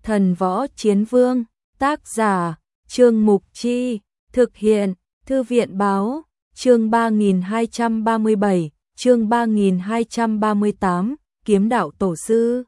Thần Võ Chiến Vương, tác giả, Trương Mục Chi, thực hiện, Thư viện Báo, chương 3237, chương 3238, Kiếm Đạo Tổ Sư.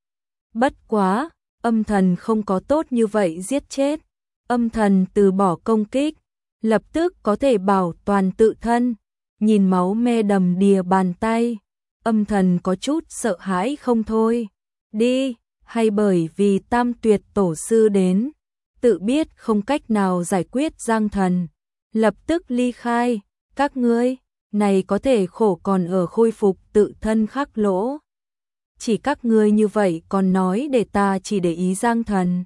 Bất quá, âm thần không có tốt như vậy giết chết. Âm thần từ bỏ công kích, lập tức có thể bảo toàn tự thân. Nhìn máu me đầm đìa bàn tay, âm thần có chút sợ hãi không thôi. Đi, hay bởi vì Tam Tuyệt Tổ Sư đến, tự biết không cách nào giải quyết Giang Thần, lập tức ly khai. Các ngươi, này có thể khổ còn ở khôi phục tự thân Khắc Lỗ. Chỉ các ngươi như vậy còn nói để ta chỉ để ý Giang Thần.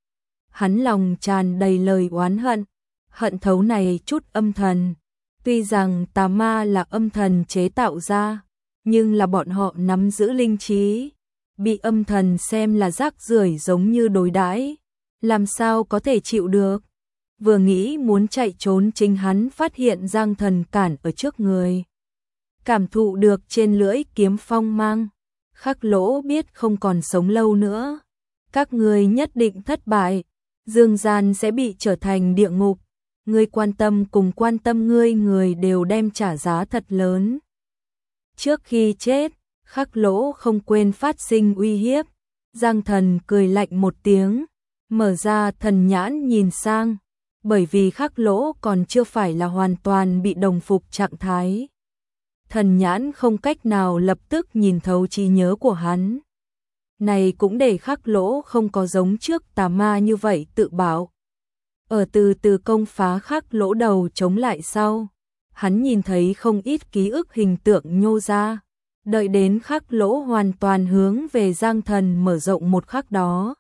Hắn lòng tràn đầy lời oán hận, hận thấu này chút âm thần. Tuy rằng tà ma là âm thần chế tạo ra, nhưng là bọn họ nắm giữ linh trí, bị âm thần xem là rác rưởi giống như đối đãi, làm sao có thể chịu được. Vừa nghĩ muốn chạy trốn, chính hắn phát hiện Giang Thần cản ở trước người. Cảm thụ được trên lưỡi kiếm phong mang, Khắc Lỗ biết không còn sống lâu nữa. Các ngươi nhất định thất bại, dương gian sẽ bị trở thành địa ngục. Ngươi quan tâm cùng quan tâm ngươi người đều đem trả giá thật lớn. Trước khi chết, Khắc Lỗ không quên phát sinh uy hiếp. Giang Thần cười lạnh một tiếng, mở ra thần nhãn nhìn sang, bởi vì Khắc Lỗ còn chưa phải là hoàn toàn bị đồng phục trạng thái. Thần nhãn không cách nào lập tức nhìn thấu trí nhớ của hắn. Này cũng để Khắc Lỗ không có giống trước tà ma như vậy tự bảo. Ở từ từ công phá Khắc Lỗ đầu chống lại sau, hắn nhìn thấy không ít ký ức hình tượng nhô ra. Đợi đến Khắc Lỗ hoàn toàn hướng về Giang Thần mở rộng một khắc đó.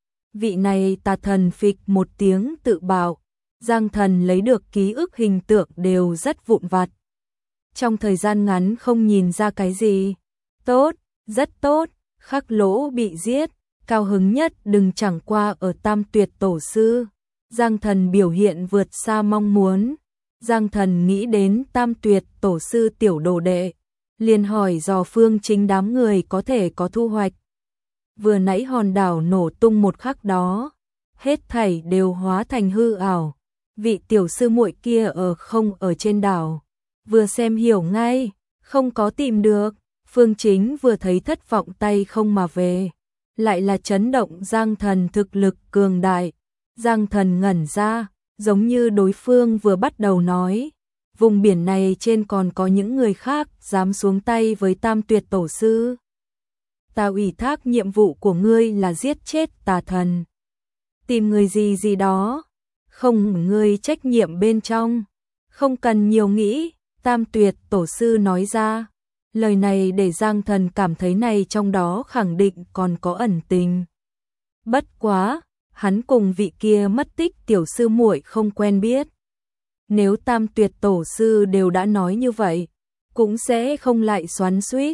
Vị này tà thần phịch một tiếng tự bảo, Giang Thần lấy được ký ức hình tượng đều rất vụn vặt. Trong thời gian ngắn không nhìn ra cái gì. Tốt, rất tốt, Khắc Lỗ bị giết, cao hứng nhất đừng chẳng qua ở Tam Tuyệt Tổ Sư. Giang Thần biểu hiện vượt xa mong muốn. Giang Thần nghĩ đến Tam Tuyệt Tổ Sư tiểu đồ đệ, liền hỏi dò Phương Chính đám người có thể có thu hoạch. Vừa nãy hòn đảo nổ tung một khắc đó, hết thảy đều hóa thành hư ảo. Vị tiểu sư muội kia không ở trên đảo, vừa xem hiểu ngay, không có tìm được. Phương Chính vừa thấy thất vọng tay không mà về, lại là chấn động Giang Thần thực lực cường đại. Giang Thần ngẩn ra, giống như đối phương vừa bắt đầu nói, vùng biển này trên còn có những người khác dám xuống tay với Tam Tuyệt Tổ Sư. Ta ủy thác nhiệm vụ của ngươi là giết chết tà thần. Tìm người gì gì đó, không ngươi trách nhiệm bên trong, không cần nhiều nghĩ. Tam Tuyệt Tổ Sư nói ra, lời này để Giang Thần cảm thấy này trong đó khẳng định còn có ẩn tình. Bất quá, hắn cùng vị kia mất tích tiểu sư muội không quen biết. Nếu Tam Tuyệt Tổ Sư đều đã nói như vậy, cũng sẽ không lại xoắn xuýt.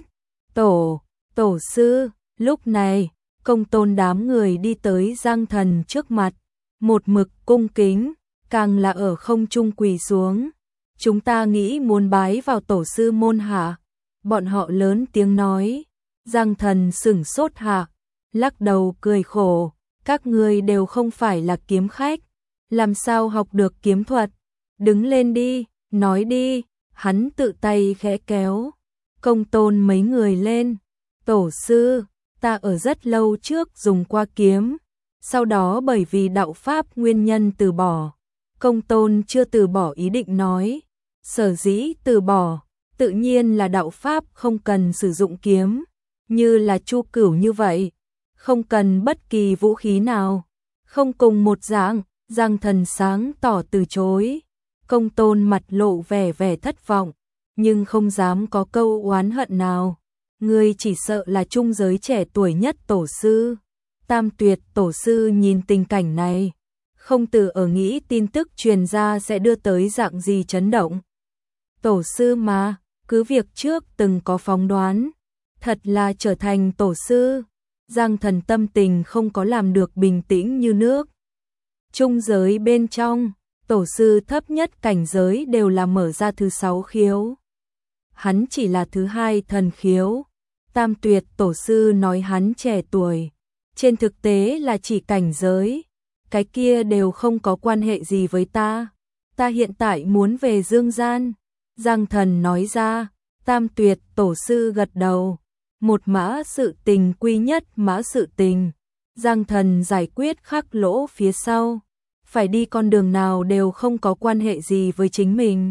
Tổ sư, lúc này, Công Tôn đám người đi tới Giang Thần trước mặt, một mực cung kính, càng là ở không trung quỳ xuống. Chúng ta nghĩ muốn bái vào Tổ Sư môn hạ. Bọn họ lớn tiếng nói. Giang Thần sửng sốt hạ, lắc đầu cười khổ. Các ngươi đều không phải là kiếm khách, làm sao học được kiếm thuật? Đứng lên đi, nói đi. Hắn tự tay khẽ kéo Công Tôn mấy người lên. Tổ sư, ta ở rất lâu trước dùng qua kiếm, sau đó bởi vì đạo pháp nguyên nhân từ bỏ. Công Tôn chưa từ bỏ ý định nói, sở dĩ từ bỏ, tự nhiên là đạo pháp không cần sử dụng kiếm, như là Chu Cửu như vậy, không cần bất kỳ vũ khí nào. Không cùng một dạng. Giang Thần sáng tỏ từ chối. Công Tôn mặt lộ vẻ thất vọng, nhưng không dám có câu oán hận nào. Ngươi chỉ sợ là trung giới trẻ tuổi nhất tổ sư. Tam Tuyệt Tổ Sư nhìn tình cảnh này, không từ ở nghĩ tin tức truyền ra sẽ đưa tới dạng gì chấn động. Tổ sư mà, cứ việc trước từng có phỏng đoán, thật là trở thành tổ sư. Giang Thần tâm tình không có làm được bình tĩnh như nước. Trung giới bên trong, tổ sư thấp nhất cảnh giới đều là mở ra thứ 6 khiếu. Hắn chỉ là thứ 2 thần khiếu. Tam Tuyệt Tổ Sư nói hắn trẻ tuổi, trên thực tế là chỉ cảnh giới, cái kia đều không có quan hệ gì với ta. Ta hiện tại muốn về dương gian. Giang Thần nói ra. Tam Tuyệt tổ sư gật đầu. Một mã sự tình quy nhất mã sự tình. Giang Thần giải quyết khắc lỗ phía sau. Phải đi con đường nào đều không có quan hệ gì với chính mình.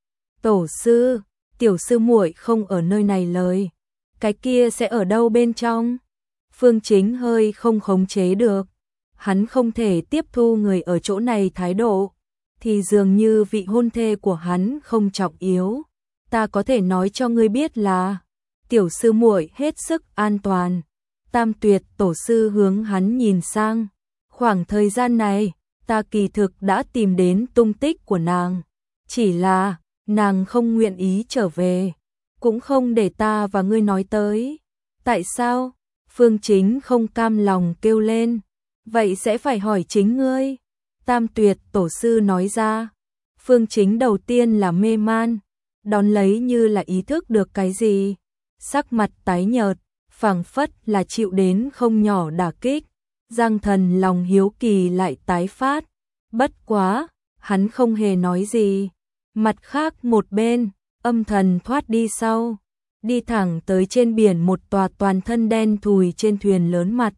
Tổ sư, tiểu sư muội không ở nơi này lời. Cái kia sẽ ở đâu bên trong? Phương Chính hơi không khống chế được. Hắn không thể tiếp thu người ở chỗ này thái độ. Thì dường như vị hôn thê của hắn không trọng yếu. Ta có thể nói cho ngươi biết là tiểu sư muội hết sức an toàn. Tam Tuyệt tổ sư hướng hắn nhìn sang. Khoảng thời gian này, ta kỳ thực đã tìm đến tung tích của nàng. Chỉ là, nàng không nguyện ý trở về. Cũng không để ta và ngươi nói tới. Tại sao? Phương Chính không cam lòng kêu lên. Vậy sẽ phải hỏi chính ngươi. Tam Tuyệt tổ sư nói ra. Phương Chính đầu tiên là mê man. Đón lấy như là ý thức được cái gì. Sắc mặt tái nhợt, phảng phất là chịu đến không nhỏ đả kích. Giang Thần lòng hiếu kỳ lại tái phát. Bất quá, hắn không hề nói gì. Mặt khác một bên, Âm Thần thoát đi sau. Đi thẳng tới trên biển một tòa toàn thân đen thùi trên thuyền lớn mặt.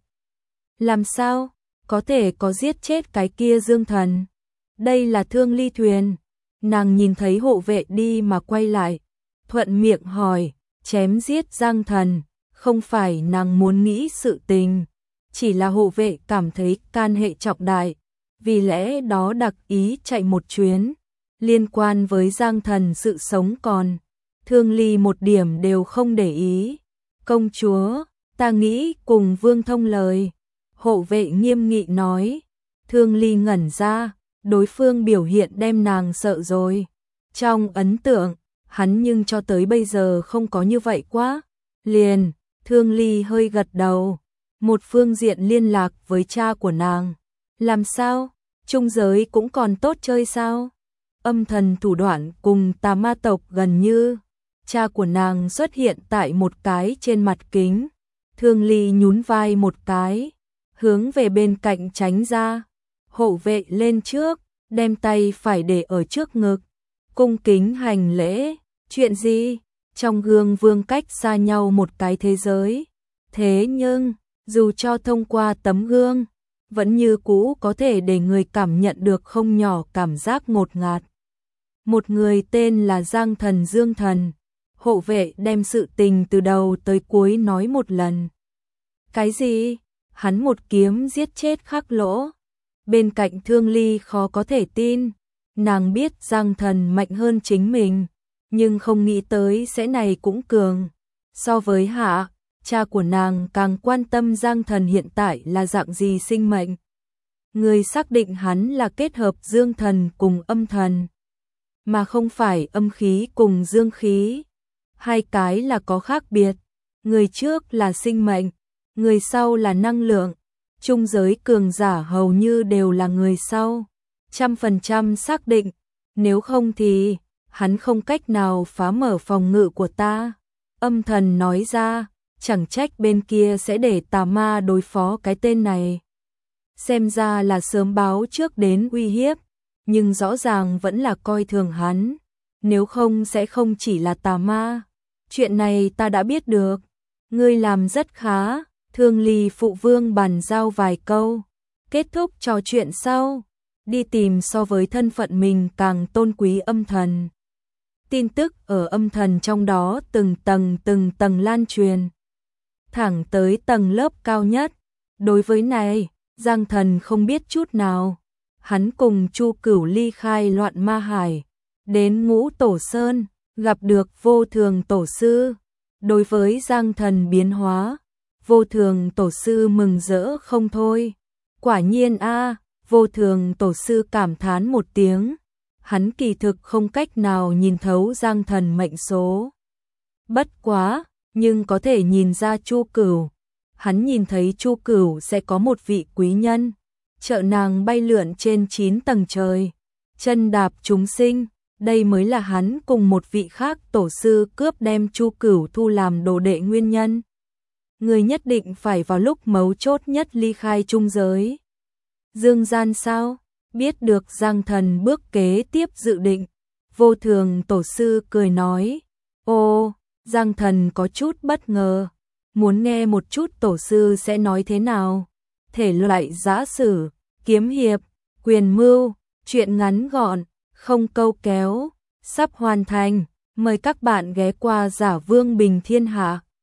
Làm sao? Có thể có giết chết cái kia Dương Thần. Đây là Thương Ly thuyền. Nàng nhìn thấy hộ vệ đi mà quay lại. Thuận miệng hỏi, chém giết Giang Thần. Không phải nàng muốn nghĩ sự tình. Chỉ là hộ vệ cảm thấy can hệ trọng đại. Vì lẽ đó đặc ý chạy một chuyến. Liên quan với Giang Thần sự sống còn. Thương Ly một điểm đều không để ý. Công chúa, ta nghĩ cùng Vương thông lời. Hộ vệ nghiêm nghị nói. Thương Ly ngẩn ra, đối phương biểu hiện đem nàng sợ rồi. Trong ấn tượng, hắn nhưng cho tới bây giờ không có như vậy quá. Liền, Thương Ly hơi gật đầu. Một phương diện liên lạc với cha của nàng. Làm sao? Trung giới cũng còn tốt chơi sao? Âm thần thủ đoạn cùng tà ma tộc gần như. Cha của nàng xuất hiện tại một cái trên mặt kính. Thương Ly nhún vai một cái, hướng về bên cạnh tránh ra. Hộ vệ lên trước, đem tay phải để ở trước ngực. Cung kính hành lễ. Chuyện gì? Trong gương vương cách xa nhau một cái thế giới. Thế nhưng, dù cho thông qua tấm gương, vẫn như cũ có thể để người cảm nhận được không nhỏ cảm giác ngột ngạt. Một người tên là Giang Thần Dương Thần. Hộ vệ đem sự tình từ đầu tới cuối nói một lần. Cái gì? Hắn một kiếm giết chết Khắc Lỗ. Bên cạnh Thương Ly khó có thể tin. Nàng biết Giang Thần mạnh hơn chính mình, nhưng không nghĩ tới sẽ này cũng cường. So với Hạ, cha của nàng càng quan tâm Giang Thần hiện tại là dạng gì sinh mệnh. Người xác định hắn là kết hợp dương thần cùng âm thần, mà không phải âm khí cùng dương khí. Hai cái là có khác biệt. Người trước là sinh mệnh, người sau là năng lượng. Trung giới cường giả hầu như đều là người sau. 100% xác định, nếu không thì hắn không cách nào phá mở phòng ngự của ta. Âm thần nói ra, chẳng trách bên kia sẽ để tà ma đối phó cái tên này. Xem ra là sớm báo trước đến uy hiếp, nhưng rõ ràng vẫn là coi thường hắn. Nếu không sẽ không chỉ là tà ma. Chuyện này ta đã biết được. Ngươi làm rất khá. Thương Ly phụ vương bàn giao vài câu. Kết thúc trò chuyện sau. Đi tìm so với thân phận mình càng tôn quý âm thần. Tin tức ở âm thần trong đó từng tầng lan truyền. Thẳng tới tầng lớp cao nhất. Đối với này, Giang Thần không biết chút nào. Hắn cùng Chu Cửu ly khai loạn ma hải. Đến Ngũ Tổ Sơn, gặp được Vô Thường Tổ Sư. Đối với Giang Thần biến hóa, Vô Thường Tổ Sư mừng rỡ không thôi. Quả nhiên a, Vô Thường Tổ Sư cảm thán một tiếng. Hắn kỳ thực không cách nào nhìn thấu Giang Thần mệnh số. Bất quá, nhưng có thể nhìn ra Chu Cửu. Hắn nhìn thấy Chu Cửu sẽ có một vị quý nhân. Trợ nàng bay lượn trên 9 tầng trời. Chân đạp chúng sinh. Đây mới là hắn cùng một vị khác tổ sư cướp đem Chu Cửu thu làm đồ đệ nguyên nhân. người nhất định phải vào lúc mấu chốt nhất ly khai trung giới. Dương gian sao? Biết được Giang Thần bước kế tiếp dự định, Vô Thường tổ sư cười nói, ô, Giang Thần có chút bất ngờ, muốn nghe một chút tổ sư sẽ nói thế nào. Thể loại giã sử, kiếm hiệp, quyền mưu, truyện ngắn gọn, không câu kéo, sắp hoàn thành, mời các bạn ghé qua Giả Vương Bình Thiên Hạ.